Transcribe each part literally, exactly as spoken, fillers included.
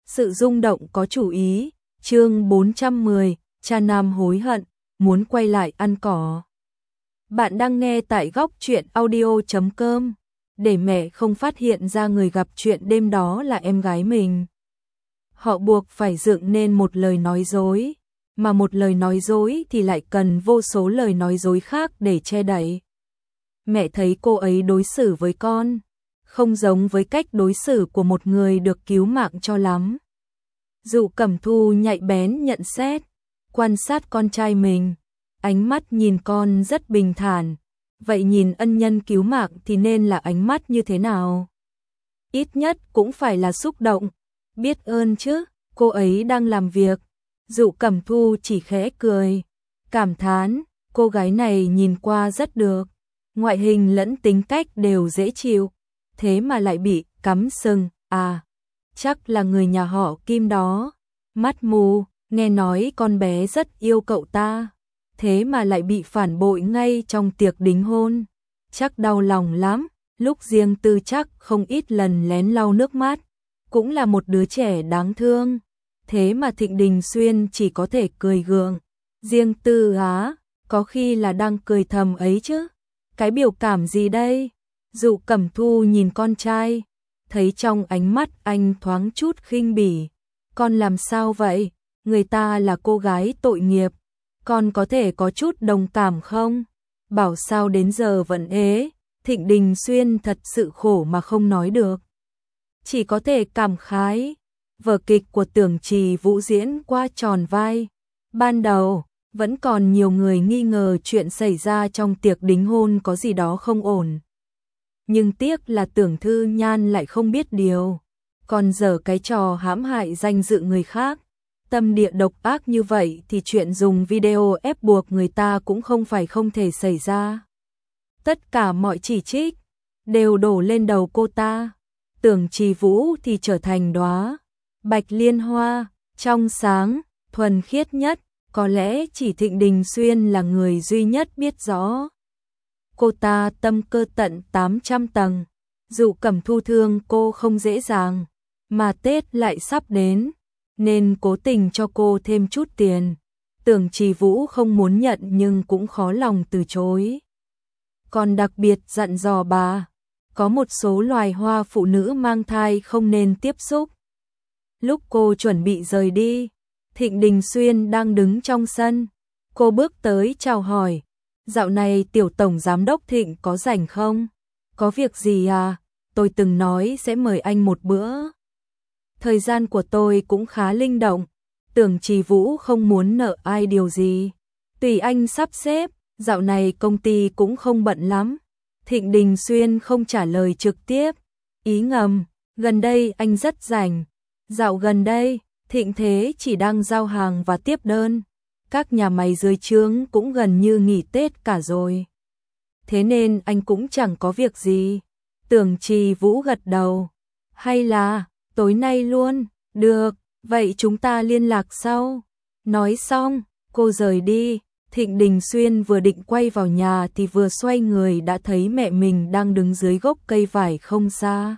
Sự rung động có chủ ý, chương bốn trăm mười, cha nam hối hận, muốn quay lại ăn cỏ. Bạn đang nghe tại góc truyện audio chấm com. Để mẹ không phát hiện ra người gặp chuyện đêm đó là em gái mình. Họ buộc phải dựng nên một lời nói dối, mà một lời nói dối thì lại cần vô số lời nói dối khác để che đậy. Mẹ thấy cô ấy đối xử với con không giống với cách đối xử của một người được cứu mạng cho lắm. Dụ Cẩm Thu nhạy bén nhận xét, quan sát con trai mình, ánh mắt nhìn con rất bình thản, vậy nhìn ân nhân cứu mạng thì nên là ánh mắt như thế nào? Ít nhất cũng phải là xúc động, biết ơn chứ, cô ấy đang làm việc. Dụ Cẩm Thu chỉ khẽ cười, cảm thán, cô gái này nhìn qua rất được, ngoại hình lẫn tính cách đều dễ chịu, thế mà lại bị cắm sừng, à, chắc là người nhà họ Kim đó, mắt mù, nghe nói con bé rất yêu cậu ta, thế mà lại bị phản bội ngay trong tiệc đính hôn, chắc đau lòng lắm, lúc riêng tư chắc không ít lần lén lau nước mắt, cũng là một đứa trẻ đáng thương, thế mà Thịnh Đình Xuyên chỉ có thể cười gượng, riêng tư á, có khi là đang cười thầm ấy chứ, cái biểu cảm gì đây? Dụ Cẩm Thu nhìn con trai, thấy trong ánh mắt anh thoáng chút khinh bỉ. Con làm sao vậy? Người ta là cô gái tội nghiệp. Con có thể có chút đồng cảm không? Bảo sao đến giờ vẫn ế. Thịnh Đình Xuyên thật sự khổ mà không nói được. Chỉ có thể cảm khái. Vở kịch của Tưởng Trì Vũ diễn qua tròn vai. Ban đầu, vẫn còn nhiều người nghi ngờ chuyện xảy ra trong tiệc đính hôn có gì đó không ổn. Nhưng tiếc là Tưởng Thư Nhan lại không biết điều, còn giở cái trò hãm hại danh dự người khác. Tâm địa độc ác như vậy thì chuyện dùng video ép buộc người ta cũng không phải không thể xảy ra. Tất cả mọi chỉ trích đều đổ lên đầu cô ta. Tưởng Trì Vũ thì trở thành đóa bạch liên hoa, trong sáng, thuần khiết nhất, có lẽ chỉ Thịnh Đình Xuyên là người duy nhất biết rõ. Cô ta tâm cơ tận tám trăm tầng, Dụ Cẩm Thu thương cô không dễ dàng, mà Tết lại sắp đến, nên cố tình cho cô thêm chút tiền. Tưởng Trì Vũ không muốn nhận nhưng cũng khó lòng từ chối. Còn đặc biệt dặn dò bà, có một số loài hoa phụ nữ mang thai không nên tiếp xúc. Lúc cô chuẩn bị rời đi, Thịnh Đình Xuyên đang đứng trong sân, cô bước tới chào hỏi. Dạo này tiểu tổng giám đốc Thịnh có rảnh không? Có việc gì à? Tôi từng nói sẽ mời anh một bữa. Thời gian của tôi cũng khá linh động. Tưởng Trì Vũ không muốn nợ ai điều gì. Tùy anh sắp xếp, dạo này công ty cũng không bận lắm. Thịnh Đình Xuyên không trả lời trực tiếp. Ý ngầm, gần đây anh rất rảnh. Dạo gần đây, Thịnh Thế chỉ đang giao hàng và tiếp đơn. Các nhà máy dưới trướng cũng gần như nghỉ Tết cả rồi. Thế nên anh cũng chẳng có việc gì. Tưởng Trì Vũ gật đầu. Hay là, tối nay luôn, được, vậy chúng ta liên lạc sau. Nói xong, cô rời đi. Thịnh Đình Xuyên vừa định quay vào nhà thì vừa xoay người đã thấy mẹ mình đang đứng dưới gốc cây vải không xa.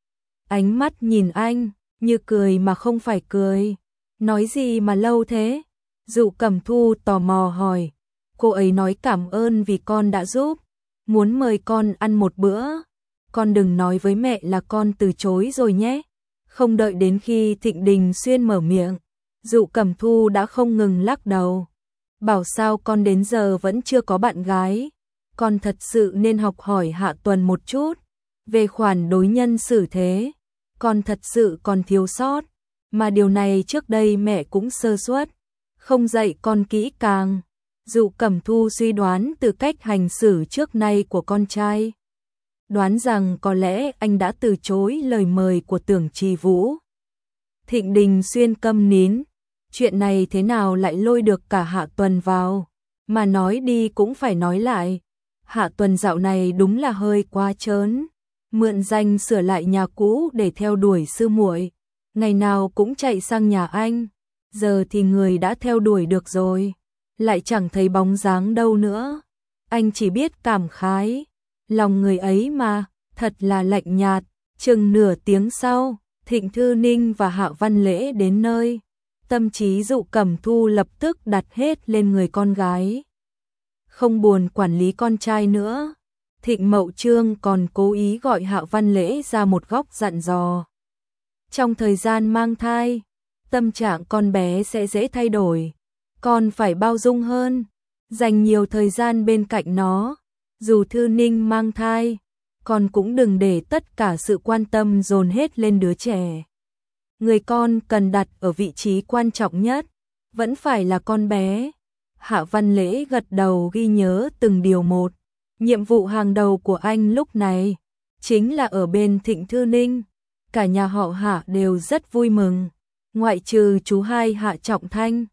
Ánh mắt nhìn anh, như cười mà không phải cười. Nói gì mà lâu thế? Dụ Cẩm Thu tò mò hỏi, cô ấy nói cảm ơn vì con đã giúp, muốn mời con ăn một bữa, con đừng nói với mẹ là con từ chối rồi nhé. Không đợi đến khi Thịnh Đình Xuyên mở miệng, Dụ Cẩm Thu đã không ngừng lắc đầu, bảo sao con đến giờ vẫn chưa có bạn gái, con thật sự nên học hỏi Hạ Tuần một chút, về khoản đối nhân xử thế, con thật sự còn thiếu sót, mà điều này trước đây mẹ cũng sơ suất. Không dạy con kỹ càng. Dụ Cẩm Thu suy đoán từ cách hành xử trước nay của con trai. Đoán rằng có lẽ anh đã từ chối lời mời của Tưởng Trì Vũ. Thịnh Đình Xuyên câm nín. Chuyện này thế nào lại lôi được cả Hạ Tuần vào. Mà nói đi cũng phải nói lại. Hạ Tuần dạo này đúng là hơi quá trớn. Mượn danh sửa lại nhà cũ để theo đuổi sư muội. Ngày nào cũng chạy sang nhà anh. Giờ thì người đã theo đuổi được rồi, lại chẳng thấy bóng dáng đâu nữa. Anh chỉ biết cảm khái, lòng người ấy mà, thật là lạnh nhạt. Chừng nửa tiếng sau, Thịnh Thư Ninh và Hạ Văn Lễ đến nơi, tâm trí Dụ Cẩm Thu lập tức đặt hết lên người con gái. Không buồn quản lý con trai nữa, Thịnh Mậu Trương còn cố ý gọi Hạ Văn Lễ ra một góc dặn dò. Trong thời gian mang thai, tâm trạng con bé sẽ dễ thay đổi, con phải bao dung hơn, dành nhiều thời gian bên cạnh nó. Dù Thư Ninh mang thai, con cũng đừng để tất cả sự quan tâm dồn hết lên đứa trẻ. Người con cần đặt ở vị trí quan trọng nhất, vẫn phải là con bé. Hạ Văn Lễ gật đầu ghi nhớ từng điều một. Nhiệm vụ hàng đầu của anh lúc này chính là ở bên Thịnh Thư Ninh. Cả nhà họ Hạ đều rất vui mừng, ngoại trừ chú hai Hạ Trọng Thanh,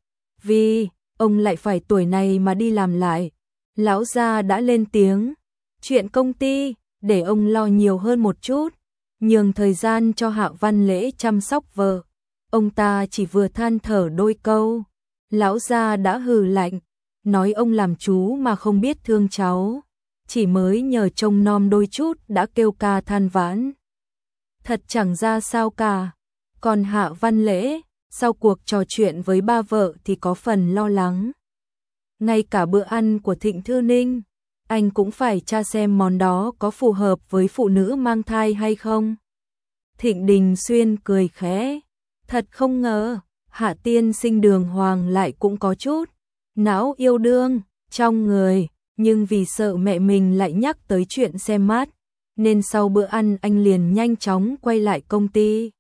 vì ông lại phải tuổi này mà đi làm lại. Lão gia đã lên tiếng, chuyện công ty để ông lo nhiều hơn một chút, nhường thời gian cho Hạ Văn Lễ chăm sóc vợ. Ông ta chỉ vừa than thở đôi câu, lão gia đã hừ lạnh, nói ông làm chú mà không biết thương cháu, chỉ mới nhờ trông nom đôi chút đã kêu ca than vãn. Thật chẳng ra sao cả. Còn Hạ Văn Lễ, sau cuộc trò chuyện với ba vợ thì có phần lo lắng. Ngay cả bữa ăn của Thịnh Thư Ninh, anh cũng phải tra xem món đó có phù hợp với phụ nữ mang thai hay không. Thịnh Đình Xuyên cười khẽ, thật không ngờ, Hạ tiên sinh đường hoàng lại cũng có chút não yêu đương trong người, nhưng vì sợ mẹ mình lại nhắc tới chuyện xem mát, nên sau bữa ăn anh liền nhanh chóng quay lại công ty.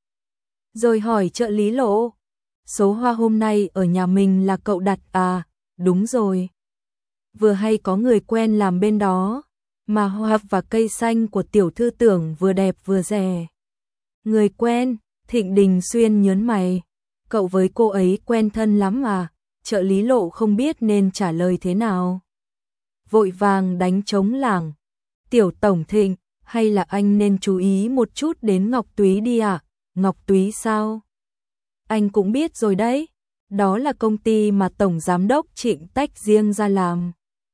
Rồi hỏi trợ lý Lộ, số hoa hôm nay ở nhà mình là cậu đặt à? Đúng rồi. Vừa hay có người quen làm bên đó, mà hoa và cây xanh của tiểu thư tưởng vừa đẹp vừa rẻ. Người quen, Thịnh Đình Xuyên nhớn mày, cậu với cô ấy quen thân lắm à? Trợ lý Lộ không biết nên trả lời thế nào. Vội vàng đánh trống lảng, tiểu tổng Thịnh, hay là anh nên chú ý một chút đến Ngọc Túy đi ạ? À? Ngọc Túy sao? Anh cũng biết rồi đấy, đó là công ty mà Tổng Giám đốc Trịnh tách riêng ra làm.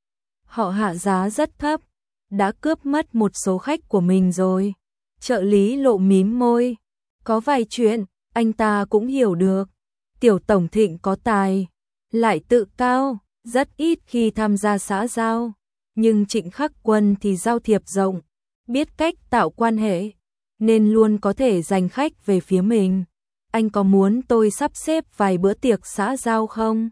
Họ hạ giá rất thấp, đã cướp mất một số khách của mình rồi. Trợ lý Lộ mím môi, có vài chuyện, anh ta cũng hiểu được. Tiểu tổng Thịnh có tài, lại tự cao, rất ít khi tham gia xã giao. Nhưng Trịnh Khắc Quân thì giao thiệp rộng, biết cách tạo quan hệ, nên luôn có thể giành khách về phía mình. Anh có muốn tôi sắp xếp vài bữa tiệc xã giao không?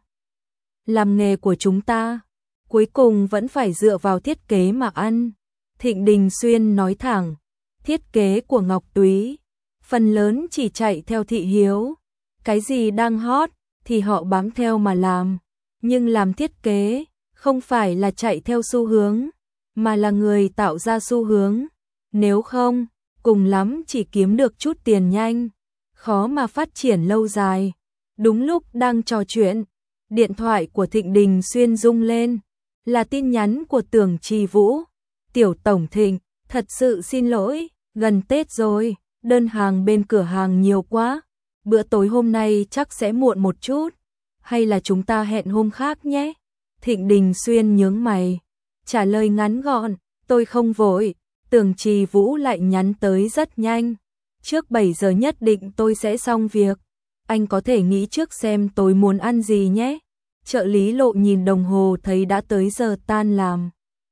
Làm nghề của chúng ta, cuối cùng vẫn phải dựa vào thiết kế mà ăn. Thịnh Đình Xuyên nói thẳng, thiết kế của Ngọc Túy, phần lớn chỉ chạy theo thị hiếu. Cái gì đang hot thì họ bám theo mà làm. Nhưng làm thiết kế, không phải là chạy theo xu hướng, mà là người tạo ra xu hướng. Nếu không, cùng lắm chỉ kiếm được chút tiền nhanh, khó mà phát triển lâu dài. Đúng lúc đang trò chuyện, điện thoại của Thịnh Đình Xuyên rung lên, là tin nhắn của Tưởng Trì Vũ. Tiểu tổng Thịnh, thật sự xin lỗi, gần Tết rồi, đơn hàng bên cửa hàng nhiều quá, bữa tối hôm nay chắc sẽ muộn một chút, hay là chúng ta hẹn hôm khác nhé? Thịnh Đình Xuyên nhướng mày, trả lời ngắn gọn, tôi không vội. Tưởng Trì Vũ lại nhắn tới rất nhanh, trước bảy giờ nhất định tôi sẽ xong việc, anh có thể nghĩ trước xem tôi muốn ăn gì nhé. Trợ lý Lộ nhìn đồng hồ thấy đã tới giờ tan làm,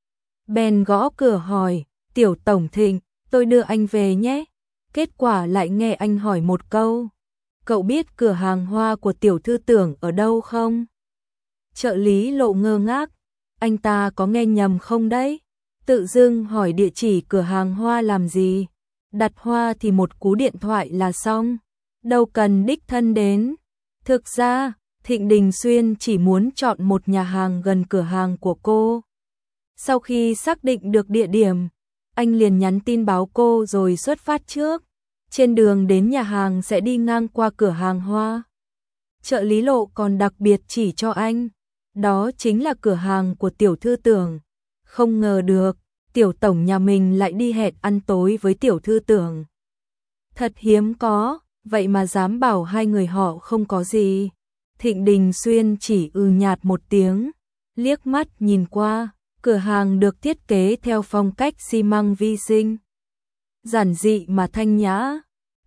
bèn gõ cửa hỏi, tiểu tổng Thịnh, tôi đưa anh về nhé. Kết quả lại nghe anh hỏi một câu, cậu biết cửa hàng hoa của tiểu thư Tưởng ở đâu không? Trợ lý Lộ ngơ ngác, anh ta có nghe nhầm không đấy? Tự dưng hỏi địa chỉ cửa hàng hoa làm gì? Đặt hoa thì một cú điện thoại là xong, đâu cần đích thân đến. Thực ra, Thịnh Đình Xuyên chỉ muốn chọn một nhà hàng gần cửa hàng của cô. Sau khi xác định được địa điểm, anh liền nhắn tin báo cô rồi xuất phát trước. Trên đường đến nhà hàng sẽ đi ngang qua cửa hàng hoa. Trợ lý Lộ còn đặc biệt chỉ cho anh, đó chính là cửa hàng của tiểu thư Tưởng. Không ngờ được, tiểu tổng nhà mình lại đi hẹn ăn tối với tiểu thư Tưởng. Thật hiếm có, vậy mà dám bảo hai người họ không có gì. Thịnh Đình Xuyên chỉ ư nhạt một tiếng, liếc mắt nhìn qua, cửa hàng được thiết kế theo phong cách xi măng vi sinh. Giản dị mà thanh nhã,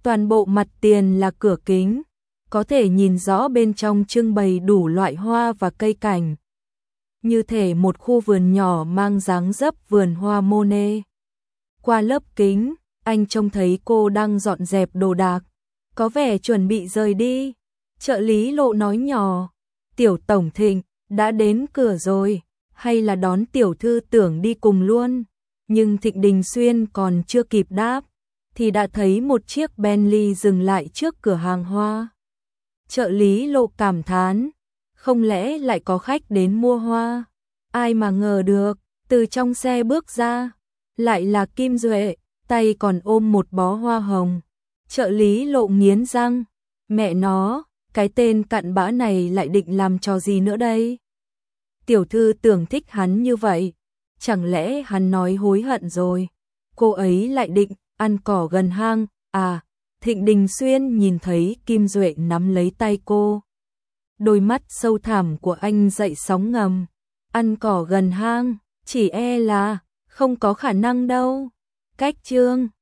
Toàn bộ mặt tiền là cửa kính, có thể nhìn rõ bên trong trưng bày đủ loại hoa và cây cảnh. Như thể một khu vườn nhỏ mang dáng dấp vườn hoa Monet. Qua lớp kính, anh trông thấy cô đang dọn dẹp đồ đạc, có vẻ chuẩn bị rời đi. Trợ lý Lộ nói nhỏ, Tiểu Tổng Thịnh, đã đến cửa rồi, hay là đón tiểu thư Tưởng đi cùng luôn? Nhưng Thịnh Đình Xuyên còn chưa kịp đáp, thì đã thấy một chiếc Bentley dừng lại trước cửa hàng hoa. Trợ lý Lộ cảm thán, không lẽ lại có khách đến mua hoa? Ai mà ngờ được, từ trong xe bước ra, lại là Kim Duệ, tay còn ôm một bó hoa hồng. Trợ lý Lộ nghiến răng, mẹ nó, cái tên cặn bã này lại định làm trò gì nữa đây? Tiểu thư Tưởng thích hắn như vậy, chẳng lẽ hắn nói hối hận rồi? Cô ấy lại định ăn cỏ gần hang, à? Thịnh Đình Xuyên nhìn thấy Kim Duệ nắm lấy tay cô. Đôi mắt sâu thẳm của anh dậy sóng ngầm. Ăn cỏ gần hang, chỉ e là không có khả năng đâu. Cách chương